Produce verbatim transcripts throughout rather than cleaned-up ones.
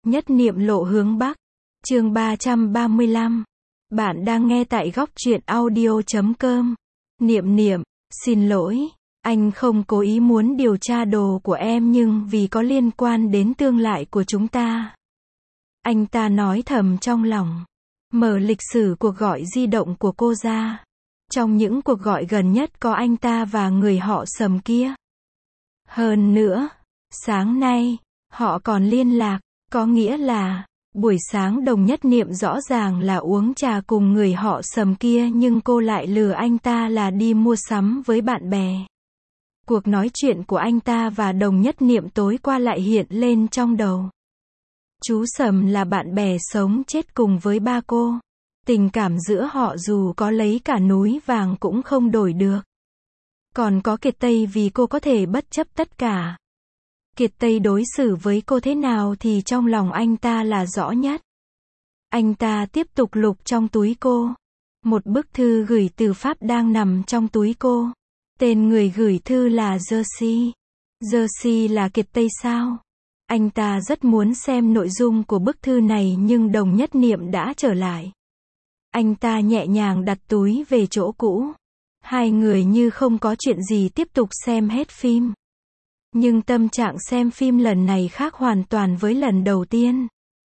Nhất niệm lộ hướng Bắc. Chương ba trăm ba mươi lăm. Bạn đang nghe tại góc truyện audio chấm com. Niệm niệm, xin lỗi, anh không cố ý muốn điều tra đồ của em nhưng vì có liên quan đến tương lai của chúng ta. Anh ta nói thầm trong lòng. Mở lịch sử cuộc gọi di động của cô ra. Trong những cuộc gọi gần nhất có anh ta và người họ Sầm kia. Hơn nữa, sáng nay, họ còn liên lạc, có nghĩa là, buổi sáng Đồng Nhất Niệm rõ ràng là uống trà cùng người họ Sầm kia nhưng cô lại lừa anh ta là đi mua sắm với bạn bè. Cuộc nói chuyện của anh ta và Đồng Nhất Niệm tối qua lại hiện lên trong đầu. Chú Sầm là bạn bè sống chết cùng với ba cô. Tình cảm giữa họ dù có lấy cả núi vàng cũng không đổi được. Còn có Kiệt Tây vì cô có thể bất chấp tất cả. Kiệt Tây đối xử với cô thế nào thì trong lòng anh ta là rõ nhất. Anh ta tiếp tục lục trong túi cô. Một bức thư gửi từ Pháp đang nằm trong túi cô. Tên người gửi thư là Jersey. Jersey là Kiệt Tây sao? Anh ta rất muốn xem nội dung của bức thư này nhưng Đồng Nhất Niệm đã trở lại. Anh ta nhẹ nhàng đặt túi về chỗ cũ. Hai người như không có chuyện gì tiếp tục xem hết phim. Nhưng tâm trạng xem phim lần này khác hoàn toàn với lần đầu tiên.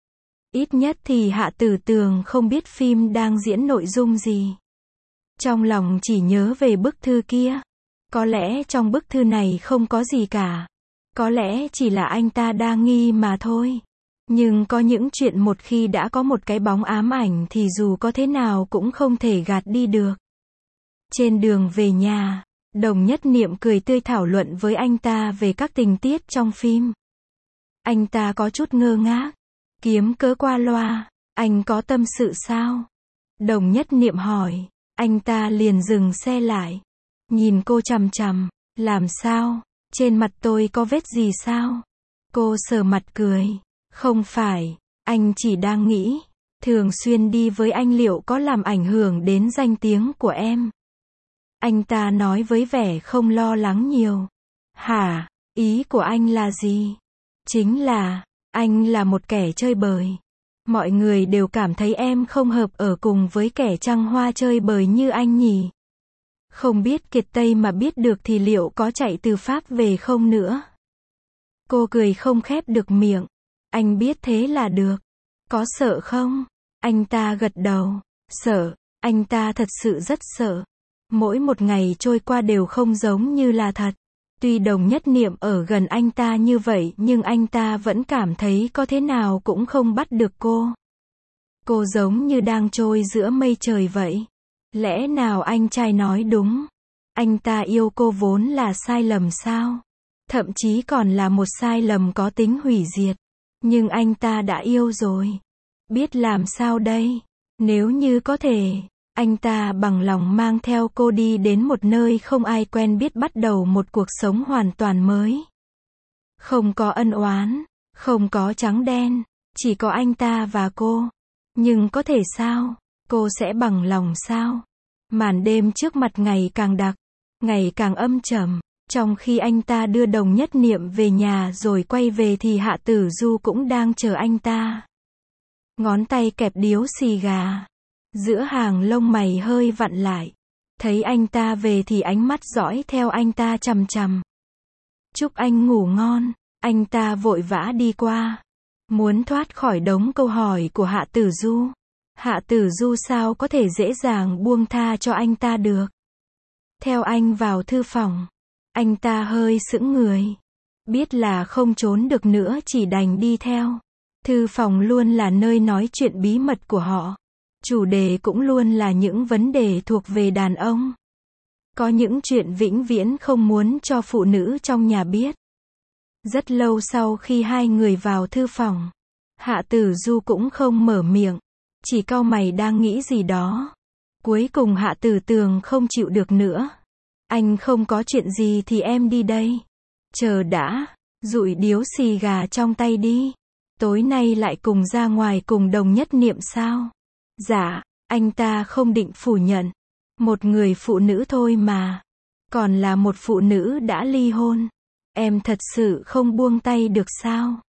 Ít nhất thì Hạ Tử Tường không biết phim đang diễn nội dung gì. Trong lòng chỉ nhớ về bức thư kia. Có lẽ trong bức thư này không có gì cả. Có lẽ chỉ là anh ta đa nghi mà thôi. Nhưng có những chuyện một khi đã có một cái bóng ám ảnh thì dù có thế nào cũng không thể gạt đi được. Trên đường về nhà, Đồng Nhất Niệm cười tươi thảo luận với anh ta về các tình tiết trong phim. Anh ta có chút ngơ ngác. Kiếm cớ qua loa, anh có tâm sự sao? Đồng Nhất Niệm hỏi. Anh ta liền dừng xe lại. Nhìn cô chằm chằm. Làm sao? Trên mặt tôi có vết gì sao? Cô sờ mặt cười. Không phải, anh chỉ đang nghĩ, thường xuyên đi với anh liệu có làm ảnh hưởng đến danh tiếng của em? Anh ta nói với vẻ không lo lắng nhiều. Hả? Ý của anh là gì? Chính là, anh là một kẻ chơi bời. Mọi người đều cảm thấy em không hợp ở cùng với kẻ trăng hoa chơi bời như anh nhỉ? Không biết Kiệt Tây mà biết được thì liệu có chạy từ Pháp về không nữa? Cô cười không khép được miệng. Anh biết thế là được. Có sợ không? Anh ta gật đầu. Sợ, anh ta thật sự rất sợ. Mỗi một ngày trôi qua đều không giống như là thật. Tuy Đồng Nhất Niệm ở gần anh ta như vậy nhưng anh ta vẫn cảm thấy có thế nào cũng không bắt được cô. Cô giống như đang trôi giữa mây trời vậy. Lẽ nào anh trai nói đúng? Anh ta yêu cô vốn là sai lầm sao? Thậm chí còn là một sai lầm có tính hủy diệt. Nhưng anh ta đã yêu rồi. Biết làm sao đây? Nếu như có thể, anh ta bằng lòng mang theo cô đi đến một nơi không ai quen biết bắt đầu một cuộc sống hoàn toàn mới. Không có ân oán, không có trắng đen, chỉ có anh ta và cô. Nhưng có thể sao? Cô sẽ bằng lòng sao? Màn đêm trước mặt ngày càng đặc, ngày càng âm trầm. Trong khi anh ta đưa Đồng Nhất Niệm về nhà rồi quay về thì Hạ Tử Du cũng đang chờ anh ta. Ngón tay kẹp điếu xì gà. Giữa hàng lông mày hơi vặn lại. Thấy anh ta về thì ánh mắt dõi theo anh ta chằm chằm. Chúc anh ngủ ngon. Anh ta vội vã đi qua. Muốn thoát khỏi đống câu hỏi của Hạ Tử Du. Hạ Tử Du sao có thể dễ dàng buông tha cho anh ta được. Theo anh vào thư phòng. Anh ta hơi sững người. Biết là không trốn được nữa chỉ đành đi theo. Thư phòng luôn là nơi nói chuyện bí mật của họ. Chủ đề cũng luôn là những vấn đề thuộc về đàn ông. Có những chuyện vĩnh viễn không muốn cho phụ nữ trong nhà biết. Rất lâu sau khi hai người vào thư phòng, Hạ Tử Du cũng không mở miệng. Chỉ cau mày đang nghĩ gì đó. Cuối cùng Hạ Tử Tường không chịu được nữa. Anh không có chuyện gì thì em đi đây. Chờ đã, dụi điếu xì gà trong tay đi. Tối nay lại cùng ra ngoài cùng Đồng Nhất Niệm sao? Dạ, anh ta không định phủ nhận. Một người phụ nữ thôi mà. Còn là một phụ nữ đã ly hôn. Em thật sự không buông tay được sao?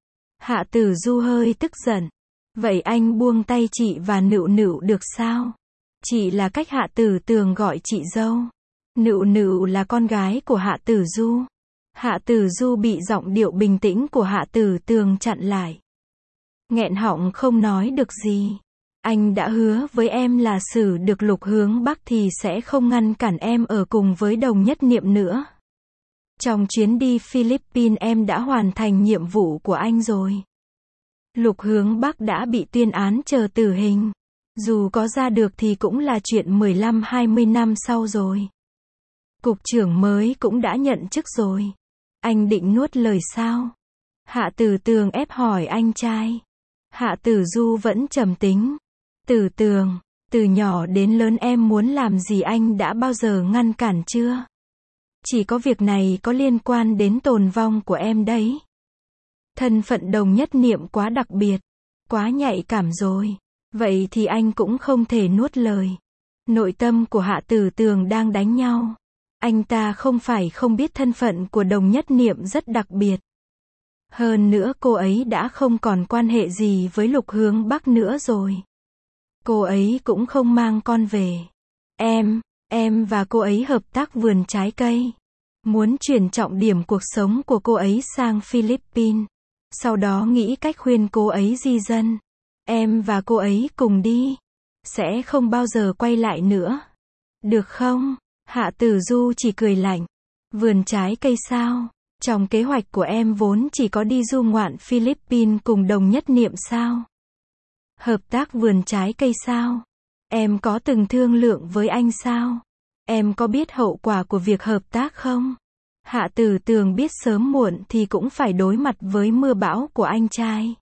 Hạ Tử Du hơi tức giận. Vậy anh buông tay chị và Nựu Nựu được sao? Chị là cách Hạ Tử Tường gọi chị dâu. Nựu Nựu là con gái của Hạ Tử Du. Hạ Tử Du bị giọng điệu bình tĩnh của Hạ Tử Tường chặn lại. Nghẹn họng không nói được gì. Anh đã hứa với em là xử được Lục Hướng Bắc thì sẽ không ngăn cản em ở cùng với Đồng Nhất Niệm nữa. Trong chuyến đi Philippines em đã hoàn thành nhiệm vụ của anh rồi. Lục Hướng Bắc đã bị tuyên án chờ tử hình. Dù có ra được thì cũng là chuyện mười lăm hai mươi năm sau rồi. Cục trưởng mới cũng đã nhận chức rồi. Anh định nuốt lời sao? Hạ Tử Tường ép hỏi anh trai. Hạ Tử Du vẫn trầm tính. Tử Tường, từ nhỏ đến lớn em muốn làm gì anh đã bao giờ ngăn cản chưa? Chỉ có việc này có liên quan đến tồn vong của em đấy. Thân phận Đồng Nhất Niệm quá đặc biệt, quá nhạy cảm rồi. Vậy thì anh cũng không thể nuốt lời. Nội tâm của Hạ Tử Tường đang đánh nhau. Anh ta không phải không biết thân phận của Đồng Nhất Niệm rất đặc biệt. Hơn nữa cô ấy đã không còn quan hệ gì với Lục Hướng Bắc nữa rồi. Cô ấy cũng không mang con về. Em, em và cô ấy hợp tác vườn trái cây. Muốn chuyển trọng điểm cuộc sống của cô ấy sang Philippines. Sau đó nghĩ cách khuyên cô ấy di dân. Em và cô ấy cùng đi. Sẽ không bao giờ quay lại nữa. Được không? Hạ Tử Du chỉ cười lạnh. Vườn trái cây sao? Trong kế hoạch của em vốn chỉ có đi du ngoạn Philippines cùng Đồng Nhất Niệm sao? Hợp tác vườn trái cây sao? Em có từng thương lượng với anh sao? Em có biết hậu quả của việc hợp tác không? Hạ Tử Tường biết sớm muộn thì cũng phải đối mặt với mưa bão của anh trai.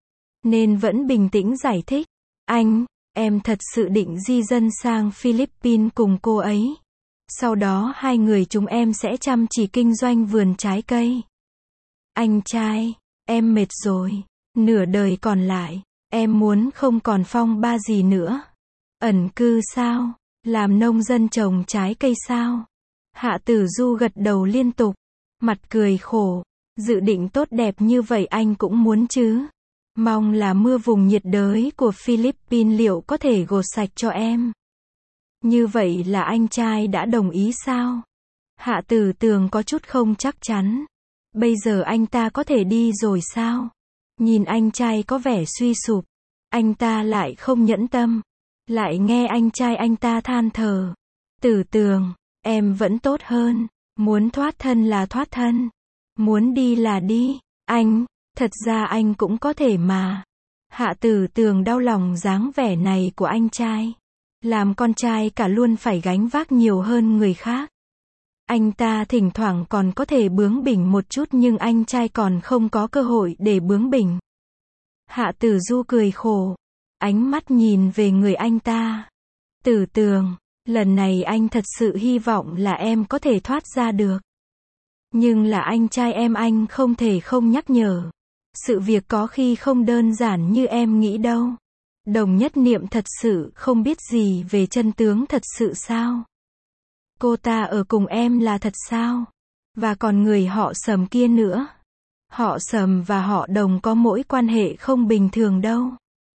Nên vẫn bình tĩnh giải thích. Anh, em thật sự định di dân sang Philippines cùng cô ấy. Sau đó hai người chúng em sẽ chăm chỉ kinh doanh vườn trái cây. Anh trai, em mệt rồi. Nửa đời còn lại, em muốn không còn phong ba gì nữa. Ẩn cư sao? Làm nông dân trồng trái cây sao? Hạ Tử Du gật đầu liên tục. Mặt cười khổ. Dự định tốt đẹp như vậy anh cũng muốn chứ. Mong là mưa vùng nhiệt đới của Philippines liệu có thể gột sạch cho em. Như vậy là anh trai đã đồng ý sao? Hạ Tử Tường có chút không chắc chắn. Bây giờ anh ta có thể đi rồi sao? Nhìn anh trai có vẻ suy sụp. Anh ta lại không nhẫn tâm. Lại nghe anh trai anh ta than thở. Tử Tường, em vẫn tốt hơn. Muốn thoát thân là thoát thân. Muốn đi là đi. Anh, thật ra anh cũng có thể mà. Hạ Tử Tường đau lòng dáng vẻ này của anh trai. Làm con trai cả luôn phải gánh vác nhiều hơn người khác. Anh ta thỉnh thoảng còn có thể bướng bỉnh một chút nhưng anh trai còn không có cơ hội để bướng bỉnh. Hạ Tử Du cười khổ. Ánh mắt nhìn về người anh ta. Tử Tường, lần này anh thật sự hy vọng là em có thể thoát ra được. Nhưng là anh trai em anh không thể không nhắc nhở. Sự việc có khi không đơn giản như em nghĩ đâu. Đồng Nhất Niệm thật sự không biết gì về chân tướng thật sự sao? Cô ta ở cùng em là thật sao? Và còn người họ Sầm kia nữa. Họ Sầm và họ Đồng có mỗi quan hệ không bình thường đâu.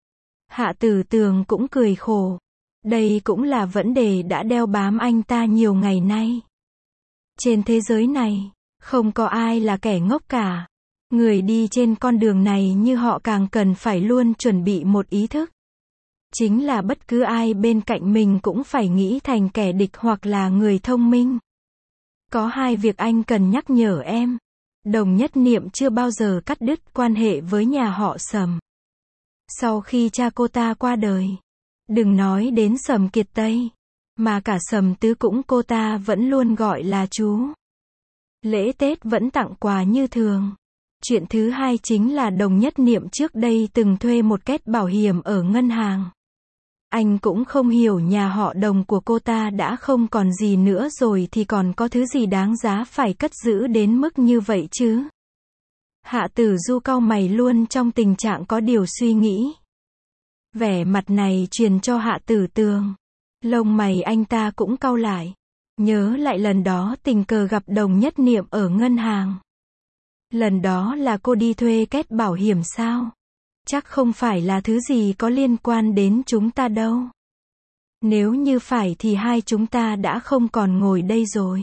Hạ Tử Tường cũng cười khổ. Đây cũng là vấn đề đã đeo bám anh ta nhiều ngày nay. Trên thế giới này, không có ai là kẻ ngốc cả. Người đi trên con đường này như họ càng cần phải luôn chuẩn bị một ý thức. Chính là bất cứ ai bên cạnh mình cũng phải nghĩ thành kẻ địch hoặc là người thông minh. Có hai việc anh cần nhắc nhở em. Đồng Nhất Niệm chưa bao giờ cắt đứt quan hệ với nhà họ Sầm. Sau khi cha cô ta qua đời, đừng nói đến Sầm Kiệt Tây, mà cả Sầm Tứ cũng cô ta vẫn luôn gọi là chú. Lễ Tết vẫn tặng quà như thường. Chuyện thứ hai chính là Đồng Nhất Niệm trước đây từng thuê một két bảo hiểm ở ngân hàng. Anh cũng không hiểu nhà họ Đồng của cô ta đã không còn gì nữa rồi thì còn có thứ gì đáng giá phải cất giữ đến mức như vậy chứ. Hạ Tử Du cau mày luôn trong tình trạng có điều suy nghĩ. Vẻ mặt này truyền cho Hạ Tử Tường. Lông mày anh ta cũng cau lại. Nhớ lại lần đó tình cờ gặp Đồng Nhất Niệm ở ngân hàng. Lần đó là cô đi thuê két bảo hiểm sao? Chắc không phải là thứ gì có liên quan đến chúng ta đâu. Nếu như phải thì hai chúng ta đã không còn ngồi đây rồi.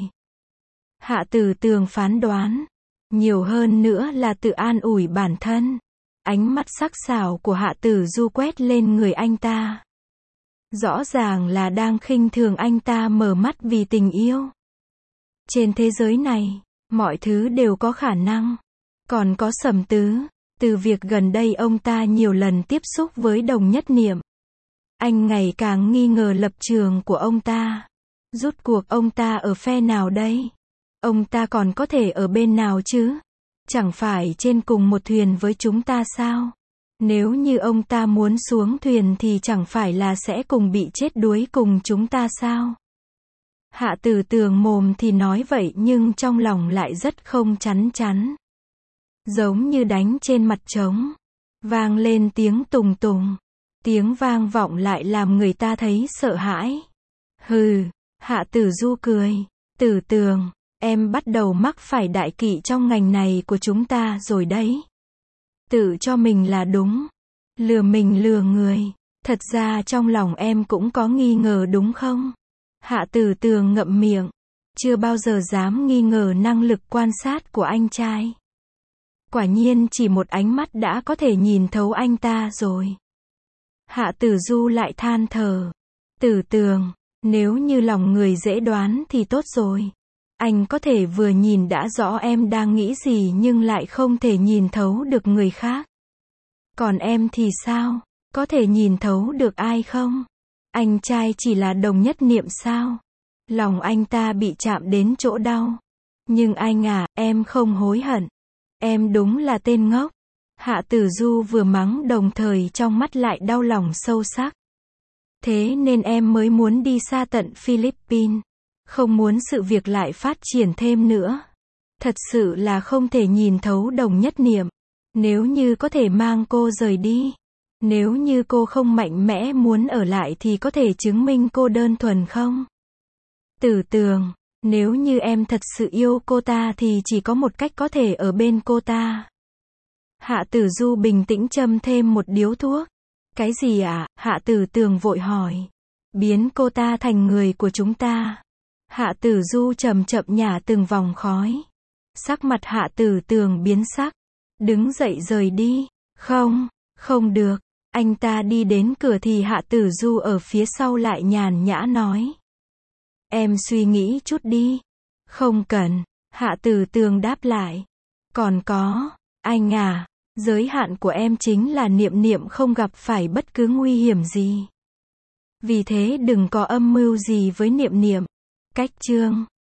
Hạ Tử Tường phán đoán. Nhiều hơn nữa là tự an ủi bản thân. Ánh mắt sắc sảo của Hạ Tử Du quét lên người anh ta. Rõ ràng là đang khinh thường anh ta mở mắt vì tình yêu. Trên thế giới này, mọi thứ đều có khả năng. Còn có Sầm Tứ, từ việc gần đây ông ta nhiều lần tiếp xúc với Đồng Nhất Niệm. Anh ngày càng nghi ngờ lập trường của ông ta. Rốt cuộc ông ta ở phe nào đây? Ông ta còn có thể ở bên nào chứ? Chẳng phải trên cùng một thuyền với chúng ta sao? Nếu như ông ta muốn xuống thuyền thì chẳng phải là sẽ cùng bị chết đuối cùng chúng ta sao? Hạ Tử Tường mồm thì nói vậy nhưng trong lòng lại rất không chắn chắn. Giống như đánh trên mặt trống. Vang lên tiếng tùng tùng. Tiếng vang vọng lại làm người ta thấy sợ hãi. Hừ, Hạ Tử Du cười. Tử Tường, em bắt đầu mắc phải đại kỵ trong ngành này của chúng ta rồi đấy. Tự cho mình là đúng. Lừa mình lừa người. Thật ra trong lòng em cũng có nghi ngờ đúng không? Hạ Tử Tường ngậm miệng. Chưa bao giờ dám nghi ngờ năng lực quan sát của anh trai. Quả nhiên chỉ một ánh mắt đã có thể nhìn thấu anh ta rồi. Hạ Tử Du lại than thở. Tử Tường, nếu như lòng người dễ đoán thì tốt rồi. Anh có thể vừa nhìn đã rõ em đang nghĩ gì nhưng lại không thể nhìn thấu được người khác. Còn em thì sao? Có thể nhìn thấu được ai không? Anh trai chỉ là Đồng Nhất Niệm sao? Lòng anh ta bị chạm đến chỗ đau. Nhưng anh à, em không hối hận. Em đúng là tên ngốc. Hạ Tử Du vừa mắng đồng thời trong mắt lại đau lòng sâu sắc. Thế nên em mới muốn đi xa tận Philippines. Không muốn sự việc lại phát triển thêm nữa. Thật sự là không thể nhìn thấu Đồng Nhất Niệm. Nếu như có thể mang cô rời đi. Nếu như cô không mạnh mẽ muốn ở lại thì có thể chứng minh cô đơn thuần không? Tử Tường, nếu như em thật sự yêu cô ta thì chỉ có một cách có thể ở bên cô ta. Hạ Tử Du bình tĩnh châm thêm một điếu thuốc. Cái gì ạ? À? Hạ Tử Tường vội hỏi. Biến cô ta thành người của chúng ta. Hạ Tử Du chậm chậm nhả từng vòng khói. Sắc mặt Hạ Tử Tường biến sắc. Đứng dậy rời đi. Không, không được. Anh ta đi đến cửa thì Hạ Tử Du ở phía sau lại nhàn nhã nói. Em suy nghĩ chút đi. Không cần. Hạ Tử Tường đáp lại. Còn có, anh à, giới hạn của em chính là Niệm Niệm không gặp phải bất cứ nguy hiểm gì. Vì thế đừng có âm mưu gì với Niệm Niệm. Cách chương